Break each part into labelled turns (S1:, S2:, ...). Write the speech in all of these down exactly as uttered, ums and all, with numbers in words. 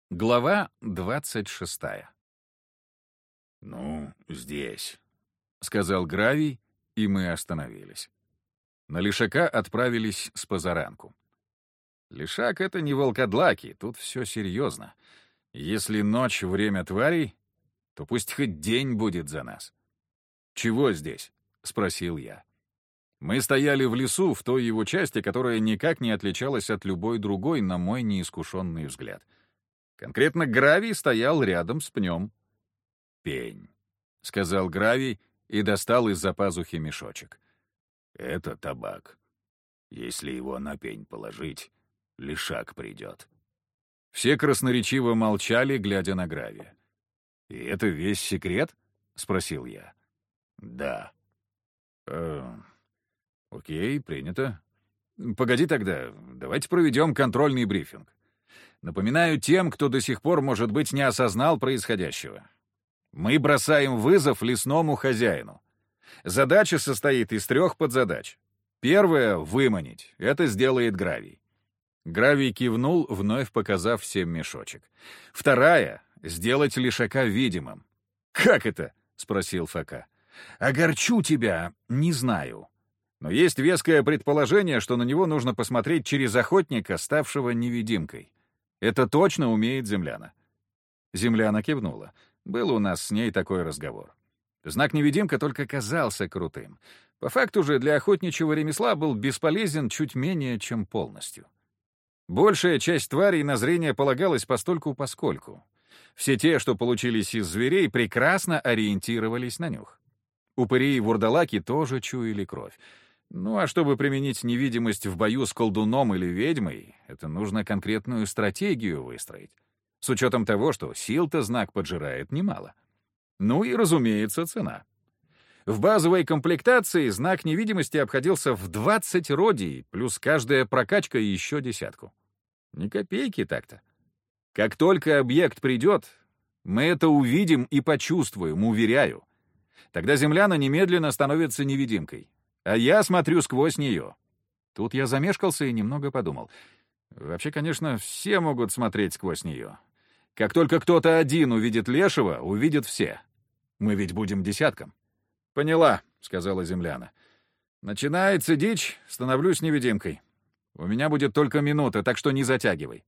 S1: Глава двадцать шестая.
S2: «Ну, здесь»,
S1: — сказал Гравий, и мы остановились. На Лишака отправились с позаранку. Лишак — это не волкодлаки, тут все серьезно. Если ночь — время тварей, то пусть хоть день будет за нас. «Чего здесь?» — спросил я. Мы стояли в лесу, в той его части, которая никак не отличалась от любой другой, на мой неискушенный взгляд. Конкретно Гравий стоял рядом с пнем.
S2: пень.
S1: — сказал Гравий и достал из-за пазухи мешочек.
S2: Это табак. Если его на пень положить, лишак придет.
S1: Все красноречиво молчали, глядя на Гравия. «И это весь секрет?» — спросил я.
S2: Да.
S1: «Э, окей, принято. Погоди тогда, давайте проведем контрольный брифинг. Напоминаю тем, кто до сих пор, может быть, не осознал происходящего. Мы бросаем вызов лесному хозяину. Задача состоит из трех подзадач. Первая — выманить. Это сделает Гравий. Гравий кивнул, вновь показав всем мешочек. Вторая — сделать Лишака видимым. «Как это?» — спросил Фока. «Огорчу тебя, не знаю. Но есть веское предположение, что на него нужно посмотреть через охотника, ставшего невидимкой. Это точно умеет земляна». Земляна кивнула. Был у нас с ней такой разговор. Знак-невидимка только казался крутым. По факту же для охотничьего ремесла был бесполезен чуть менее, чем полностью. Большая часть тварей на зрение полагалась постольку-поскольку. Все те, что получились из зверей, прекрасно ориентировались на нюх. Упыри и вурдалаки тоже чуяли кровь. Ну а чтобы применить невидимость в бою с колдуном или ведьмой, это нужно конкретную стратегию выстроить. С учетом того, что сил-то знак поджирает немало. Ну и, разумеется, цена. В базовой комплектации знак невидимости обходился в двадцать родий, плюс каждая прокачка еще десятку. Ни копейки так-то. Как только объект придет, мы это увидим и почувствуем, уверяю. Тогда земляна немедленно становится невидимкой. А я смотрю сквозь нее. Тут я замешкался и немного подумал. Вообще, конечно, все могут смотреть сквозь нее. Как только кто-то один увидит лешего, увидят все. Мы ведь будем десятком. «Поняла», — сказала земляна. «Начинается дичь, становлюсь невидимкой. У меня будет только минута, так что не затягивай.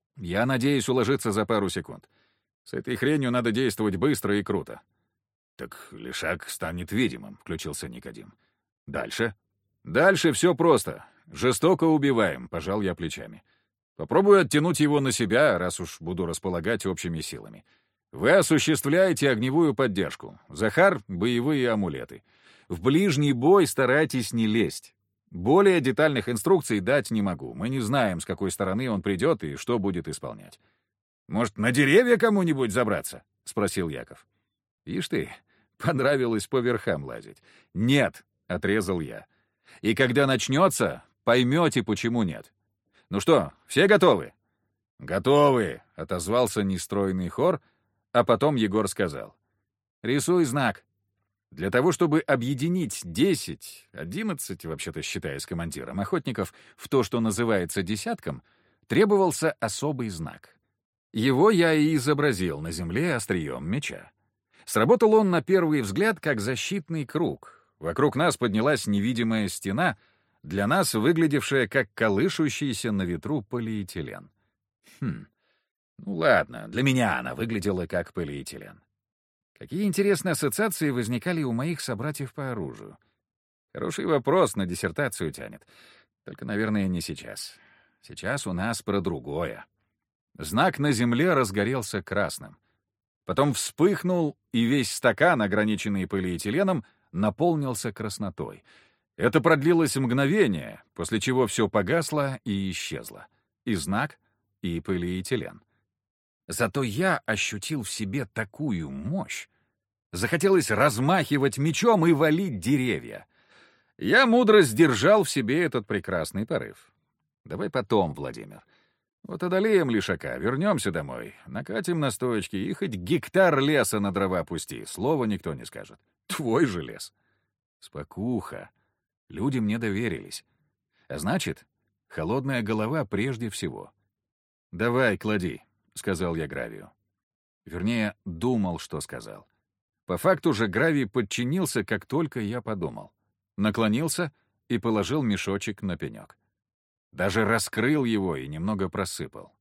S1: Я надеюсь уложиться за пару секунд. С этой хренью надо действовать быстро и круто».
S2: «Так лишак станет видимым», — включился Никодим.
S1: «Дальше?» «Дальше все просто. Жестоко убиваем», — пожал я плечами. «Попробую оттянуть его на себя, раз уж буду располагать общими силами. Вы осуществляете огневую поддержку. Захар — боевые амулеты. В ближний бой старайтесь не лезть. Более детальных инструкций дать не могу. Мы не знаем, с какой стороны он придет и что будет исполнять». «Может, на деревья кому-нибудь забраться?» — спросил Яков. «Ишь ты, понравилось по верхам лазить». «Нет», — отрезал я. «И когда начнется, поймете, почему нет. Ну что, все готовы?» «Готовы», — отозвался нестройный хор, а потом Егор сказал. «Рисуй знак». Для того, чтобы объединить десять, одиннадцать, вообще-то считая с командиром, охотников в то, что называется десятком, требовался особый знак. Его я и изобразил на земле острием меча. Сработал он на первый взгляд как защитный круг. Вокруг нас поднялась невидимая стена, для нас выглядевшая как колышущийся на ветру полиэтилен. Хм, ну ладно, для меня она выглядела как полиэтилен. Какие интересные ассоциации возникали у моих собратьев по оружию? Хороший вопрос, на диссертацию тянет. Только, наверное, не сейчас. Сейчас у нас про другое. Знак на земле разгорелся красным. Потом вспыхнул, и весь стакан, ограниченный полиэтиленом, наполнился краснотой. Это продлилось мгновение, после чего все погасло и исчезло. И знак, и полиэтилен. Зато я ощутил в себе такую мощь. Захотелось размахивать мечом и валить деревья. Я мудро сдержал в себе этот прекрасный порыв. Давай потом, Владимир. Вот одолеем лишака, вернемся домой, накатим настоечки и хоть гектар леса на дрова пусти, слова никто не скажет. Твой же лес. Спокуха. Люди мне доверились. А значит, холодная голова прежде всего. Давай, клади. — сказал я Гравию. Вернее, думал, что сказал. По факту же Гравий подчинился, как только я подумал. Наклонился и положил мешочек на пенек. Даже раскрыл его и немного просыпал.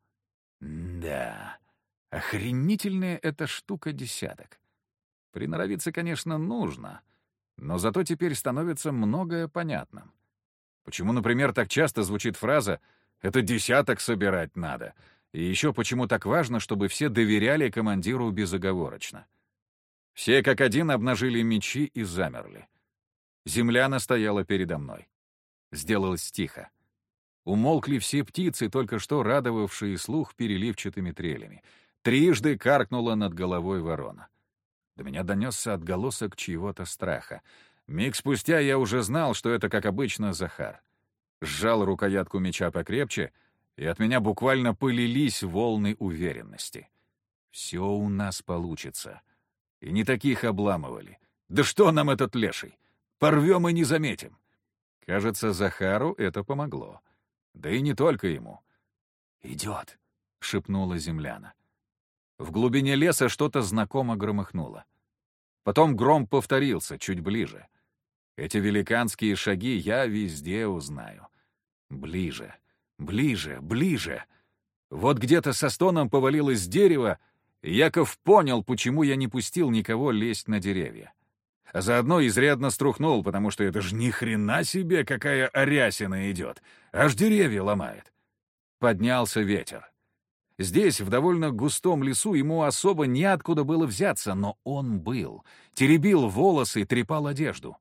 S1: Да, охренительная эта штука десяток. Приноровиться, конечно, нужно, но зато теперь становится многое понятным. Почему, например, так часто звучит фраза «это десяток собирать надо», и еще почему так важно, чтобы все доверяли командиру безоговорочно. Все как один обнажили мечи и замерли. Земляна стояла передо мной. Сделалось тихо. Умолкли все птицы, только что радовавшие слух переливчатыми трелями. Трижды каркнула над головой ворона. До меня донесся отголосок чьего-то страха. Миг спустя я уже знал, что это, как обычно, Захар. Сжал рукоятку меча покрепче, и от меня буквально полились волны уверенности. Все у нас получится. И не таких обламывали. Да что нам этот леший? Порвем и не заметим. Кажется, Захару это помогло. Да и не только ему. «Идет», — шепнула земляна. В глубине леса что-то знакомо громыхнуло. Потом гром повторился, чуть ближе. Эти великанские шаги я везде узнаю. Ближе, ближе, ближе. Вот где-то со стоном повалилось дерево, и Яков понял, почему я не пустил никого лезть на деревья. А заодно изрядно струхнул, потому что это ж ни хрена себе, какая арясина идет. Аж деревья ломает. Поднялся ветер. Здесь, в довольно густом лесу, ему особо неоткуда было взяться, но он был. Теребил волосы, трепал одежду.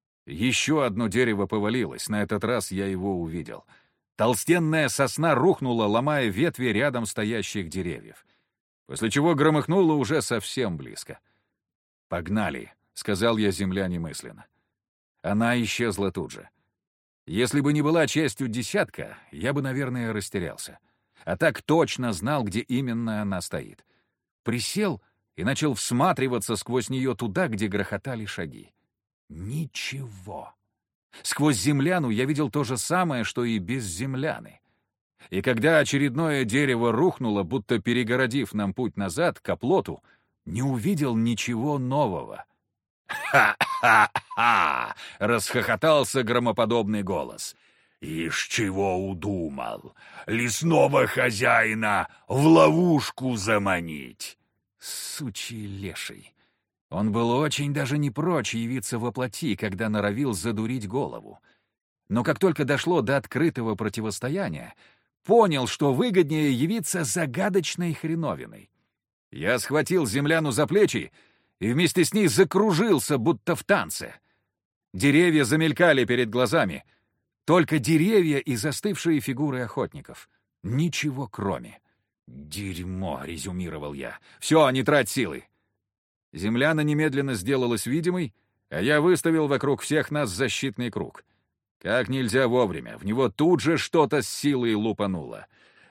S1: Еще одно дерево повалилось, на этот раз я его увидел. Толстенная сосна рухнула, ломая ветви рядом стоящих деревьев. После чего громыхнуло уже совсем близко. «Погнали», — сказал я земляне мысленно. Она исчезла тут же. Если бы не была частью десятка, я бы, наверное, растерялся. А так точно знал, где именно она стоит. Присел и начал всматриваться сквозь нее туда, где грохотали шаги. Ничего. Сквозь земляну я видел то же самое, что и без земляны. И когда очередное дерево рухнуло, будто перегородив нам путь назад, к оплоту, не увидел ничего нового. «Ха-ха-ха!» — расхохотался громоподобный голос. «Ишь чего удумал? Лесного хозяина в ловушку заманить!» Сучий леший. Он был очень даже не прочь явиться во плоти, когда норовил задурить голову. Но как только дошло до открытого противостояния, понял, что выгоднее явиться загадочной хреновиной. Я схватил земляну за плечи и вместе с ней закружился, будто в танце. Деревья замелькали перед глазами. Только деревья и застывшие фигуры охотников. Ничего кроме. «Дерьмо», — резюмировал я. «Все, не трать силы». Земляна немедленно сделалась видимой, а я выставил вокруг всех нас защитный круг. Как нельзя вовремя, в него тут же что-то с силой лупануло.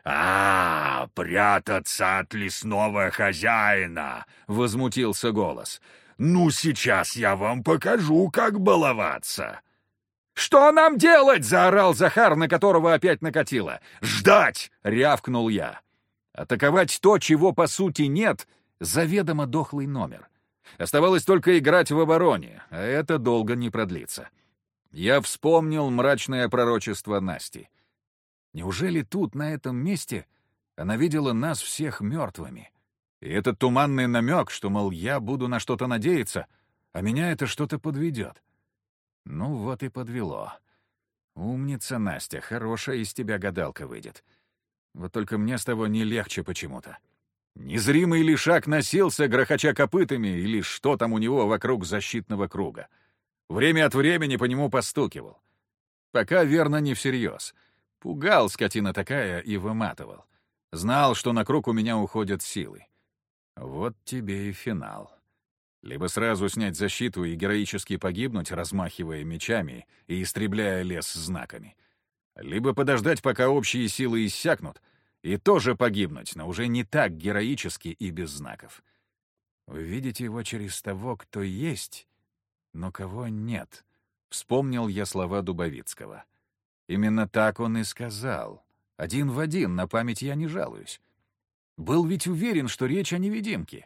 S1: «А, прятаться от лесного хозяина!» — возмутился голос. «Ну, сейчас я вам покажу, как баловаться!» «Что нам делать?» — заорал Захар, на которого опять накатило. «Ждать!» — рявкнул я. Атаковать то, чего по сути нет — заведомо дохлый номер. Оставалось только играть в обороне, а это долго не продлится. Я вспомнил мрачное пророчество Насти. Неужели тут, на этом месте, она видела нас всех мертвыми? И этот туманный намек, что, мол, я буду на что-то надеяться, а меня это что-то подведет. Ну вот и подвело. Умница, Настя, хорошая из тебя гадалка выйдет. Вот только мне с того не легче почему-то. Незримый лишак носился, грохоча копытами, или что там у него вокруг защитного круга. Время от времени по нему постукивал. Пока, верно, не всерьез. Пугал, скотина такая, и выматывал. Знал, что на круг у меня уходят силы. Вот тебе и финал. Либо сразу снять защиту и героически погибнуть, размахивая мечами и истребляя лес знаками. Либо подождать, пока общие силы иссякнут, и тоже погибнуть, но уже не так героически и без знаков. Увидеть его через того, кто есть, но кого нет. Вспомнил я слова Дубовицкого. Именно так он и сказал. Один в один, на память я не жалуюсь. Был ведь уверен, что речь о невидимке.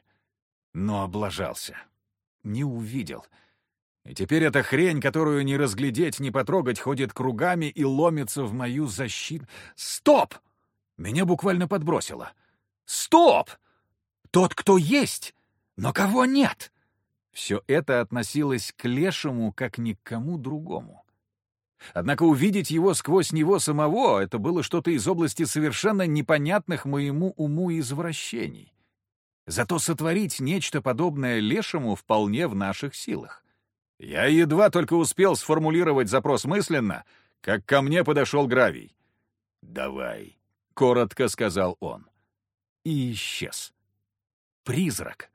S1: Но облажался. Не увидел. И теперь эта хрень, которую не разглядеть, не потрогать, ходит кругами и ломится в мою защиту. Стоп! Меня буквально подбросило. Стоп! Тот, кто есть, но кого нет. Все это относилось к Лешему, как ни к кому другому. Однако увидеть его сквозь него самого — это было что-то из области совершенно непонятных моему уму извращений. Зато сотворить нечто подобное Лешему вполне в наших силах. Я едва только успел сформулировать запрос мысленно, как ко мне подошел Гравий.
S2: «Давай»,
S1: — коротко сказал он. И исчез. Призрак.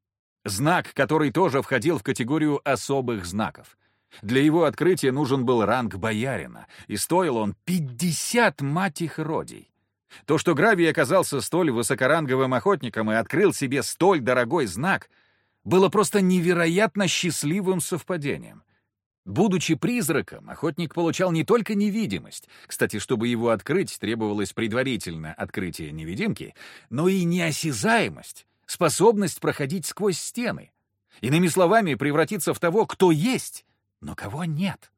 S1: Знак, который тоже входил в категорию особых знаков. Для его открытия нужен был ранг боярина, и стоил он пятьдесят, мать их, родий. То, что Гравий оказался столь высокоранговым охотником и открыл себе столь дорогой знак, было просто невероятно счастливым совпадением. Будучи призраком, охотник получал не только невидимость, кстати, чтобы его открыть, требовалось предварительно открытие невидимки, но и неосязаемость, способность проходить сквозь стены. Иными словами, превратиться в того, кто есть, но кого нет.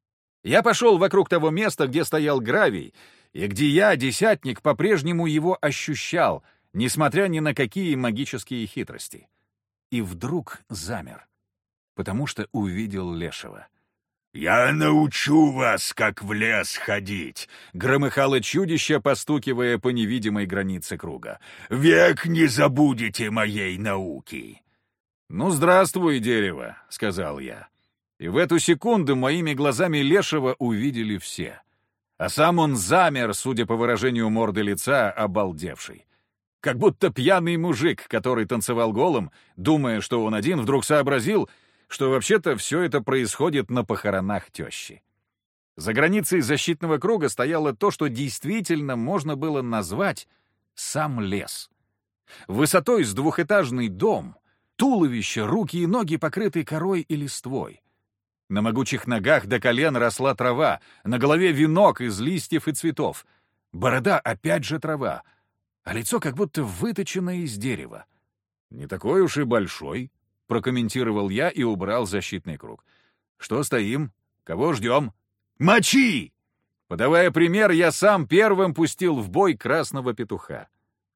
S1: Я пошел вокруг того места, где стоял Гравий, и где я, десятник, по-прежнему его ощущал, несмотря ни на какие магические хитрости. И вдруг замер, потому что увидел Лешего.
S2: «Я научу вас, как в лес ходить»,
S1: — громыхало чудище, постукивая по невидимой границе круга.
S2: «Век не забудете моей науки».
S1: «Ну, здравствуй, дерево», — сказал я. И в эту секунду моими глазами Лешего увидели все. А сам он замер, судя по выражению морды лица, обалдевший. Как будто пьяный мужик, который танцевал голым, думая, что он один, вдруг сообразил, что вообще-то все это происходит на похоронах тещи. За границей защитного круга стояло то, что действительно можно было назвать сам лес. Высотой с двухэтажный дом, туловище, руки и ноги покрыты корой и листвой. На могучих ногах до колен росла трава, на голове венок из листьев и цветов. Борода опять же трава, а лицо как будто выточено из дерева. «Не такой уж и большой», — прокомментировал я и убрал защитный круг. «Что стоим? Кого ждем?»
S2: «Мочи!»
S1: Подавая пример, я сам первым пустил в бой красного петуха.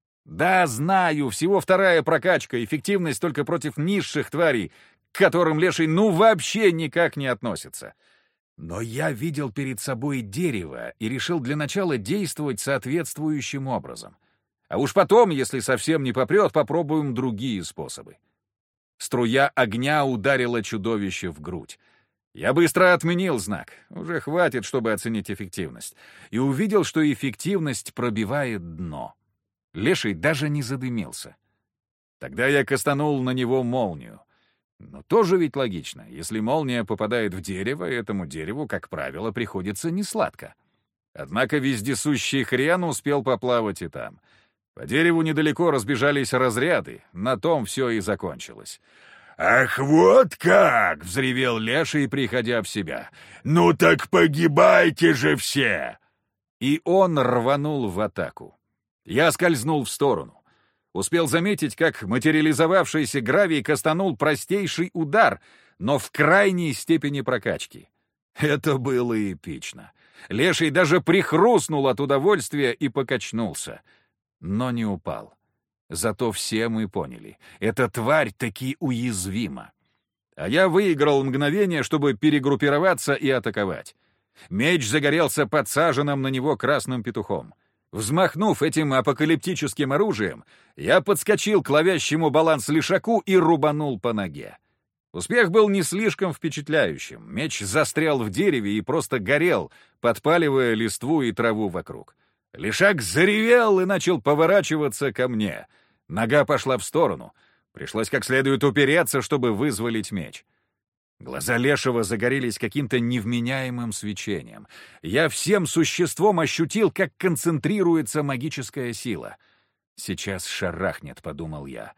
S1: Да, знаю, всего вторая прокачка, эффективность только против низших тварей, к которым Леший ну вообще никак не относится. Но я видел перед собой дерево и решил для начала действовать соответствующим образом. А уж потом, если совсем не попрет, попробуем другие способы. Струя огня ударила чудовище в грудь. Я быстро отменил знак, уже хватит, чтобы оценить эффективность, и увидел, что эффективность пробивает дно. Леший даже не задымился. Тогда я кастанул на него молнию. Но тоже ведь логично. Если молния попадает в дерево, этому дереву, как правило, приходится несладко. Однако вездесущий хрен успел поплавать и там. По дереву недалеко разбежались разряды, на том все и закончилось.
S2: «Ах, вот как!» —
S1: взревел Леший, приходя в себя.
S2: «Ну так погибайте же все!»
S1: И он рванул в атаку. Я скользнул в сторону. Успел заметить, как материализовавшийся Гравий кастанул простейший удар, но в крайней степени прокачки. Это было эпично. Леший даже прихрустнул от удовольствия и покачнулся, но не упал. Зато все мы поняли, эта тварь таки уязвима. А я выиграл мгновение, чтобы перегруппироваться и атаковать. Меч загорелся подсаженным на него красным петухом. Взмахнув этим апокалиптическим оружием, я подскочил к ловящему баланс лишаку и рубанул по ноге. Успех был не слишком впечатляющим. Меч застрял в дереве и просто горел, подпаливая листву и траву вокруг. Лишак заревел и начал поворачиваться ко мне. Нога пошла в сторону. Пришлось как следует упереться, чтобы вызволить меч. Глаза Лешего загорелись каким-то невменяемым свечением. Я всем существом ощутил, как концентрируется магическая сила. «Сейчас шарахнет», — подумал я.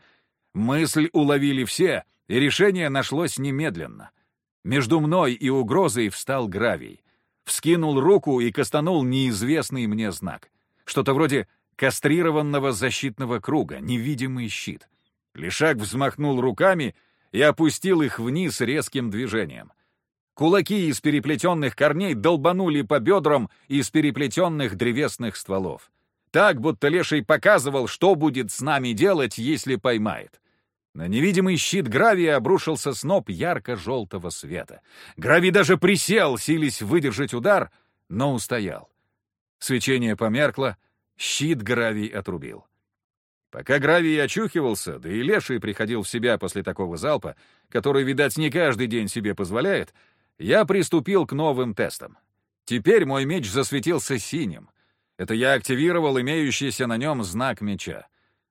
S1: Мысль уловили все, и решение нашлось немедленно. Между мной и угрозой встал Гравий. Вскинул руку и кастанул неизвестный мне знак. Что-то вроде кастрированного защитного круга, невидимый щит. Лишак взмахнул руками и опустил их вниз резким движением. Кулаки из переплетенных корней долбанули по бедрам из переплетенных древесных стволов. Так, будто леший показывал, что будет с нами делать, если поймает. На невидимый щит Гравия обрушился сноп ярко-желтого света. Гравий даже присел, силясь выдержать удар, но устоял. Свечение померкло, щит Гравий отрубил. Пока Гравий очухивался, да и леший приходил в себя после такого залпа, который, видать, не каждый день себе позволяет, я приступил к новым тестам. Теперь мой меч засветился синим. Это я активировал имеющийся на нем знак меча.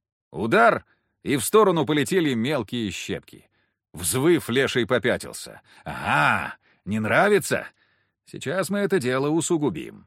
S1: Удар, и в сторону полетели мелкие щепки. Взвыв, леший попятился. «Ага, не нравится? Сейчас мы это дело усугубим».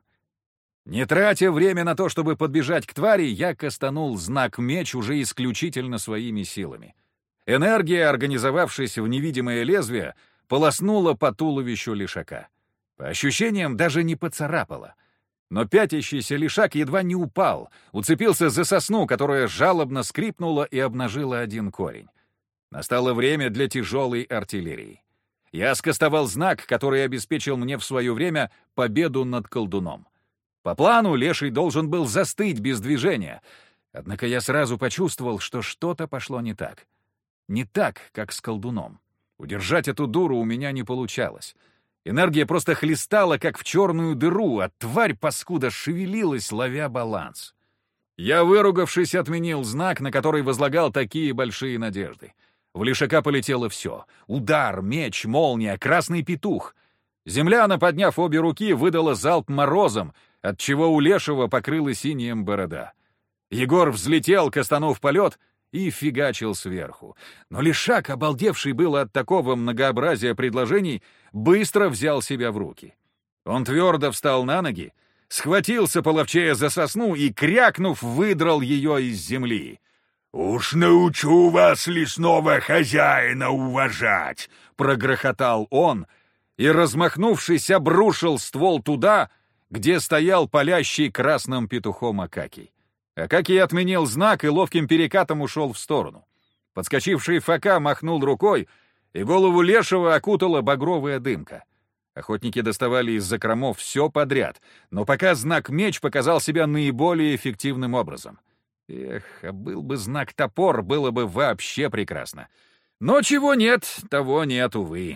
S1: Не тратя время на то, чтобы подбежать к твари, я кастанул знак меч уже исключительно своими силами. Энергия, организовавшись в невидимое лезвие, полоснула по туловищу лишака. По ощущениям, даже не поцарапала. Но пятящийся лишак едва не упал, уцепился за сосну, которая жалобно скрипнула и обнажила один корень. Настало время для тяжелой артиллерии. Я скостовал знак, который обеспечил мне в свое время победу над колдуном. По плану леший должен был застыть без движения, однако я сразу почувствовал, что что-то пошло не так. Не так, как с колдуном. Удержать эту дуру у меня не получалось. Энергия просто хлестала, как в черную дыру, а тварь паскуда шевелилась, ловя баланс. Я, выругавшись, отменил знак, на который возлагал такие большие надежды. В лишака полетело все. Удар, меч, молния, красный петух. Земляна, подняв обе руки, выдала залп морозом, отчего у лешего покрылась инеем борода. Егор взлетел, кастанув полет, и фигачил сверху. Но лишак, обалдевший было от такого многообразия предложений, быстро взял себя в руки. Он твердо встал на ноги, схватился половчее за сосну и, крякнув, выдрал ее из земли.
S2: «Уж научу вас лесного хозяина уважать!»
S1: — прогрохотал он и, размахнувшись, обрушил ствол туда, где стоял палящий красным петухом Акакий. Акакий отменил знак и ловким перекатом ушел в сторону. Подскочивший Фока махнул рукой, и голову лешего окутала багровая дымка. Охотники доставали из закромов все подряд, но пока знак меч показал себя наиболее эффективным образом. Эх, а был бы знак топор, было бы вообще прекрасно. Но чего нет, того нет, увы.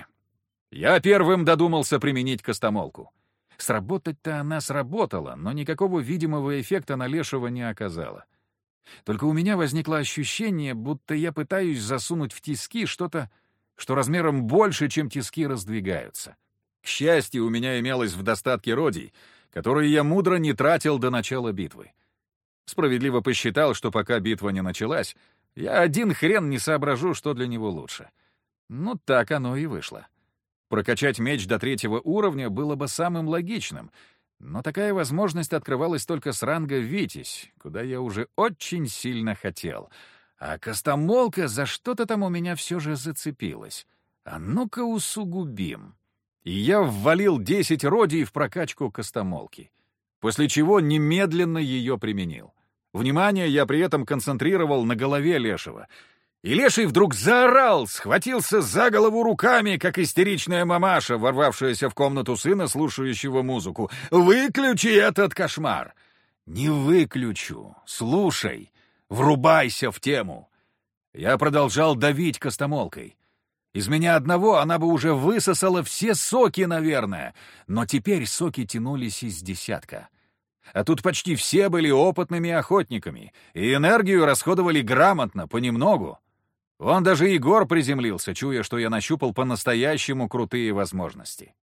S1: Я первым додумался применить костомолку. Сработать-то она сработала, но никакого видимого эффекта на лешего не оказала. Только у меня возникло ощущение, будто я пытаюсь засунуть в тиски что-то, что размером больше, чем тиски раздвигаются. К счастью, у меня имелось в достатке родий, которые я мудро не тратил до начала битвы. Справедливо посчитал, что пока битва не началась, я один хрен не соображу, что для него лучше. Ну, так оно и вышло. Прокачать меч до третьего уровня было бы самым логичным, но такая возможность открывалась только с ранга «Витязь», куда я уже очень сильно хотел. А костомолка за что-то там у меня все же зацепилась. А ну-ка усугубим. И я ввалил десять родий в прокачку костомолки, после чего немедленно ее применил. Внимание я при этом концентрировал на голове лешего — и леший вдруг заорал, схватился за голову руками, как истеричная мамаша, ворвавшаяся в комнату сына, слушающего музыку. «Выключи этот кошмар!» «Не выключу. Слушай. Врубайся в тему». Я продолжал давить костомолкой. Из меня одного она бы уже высосала все соки, наверное, но теперь соки тянулись из десятка. А тут почти все были опытными охотниками, и энергию расходовали грамотно, понемногу. Вон даже Егор приземлился, чуя, что я нащупал по-настоящему крутые возможности.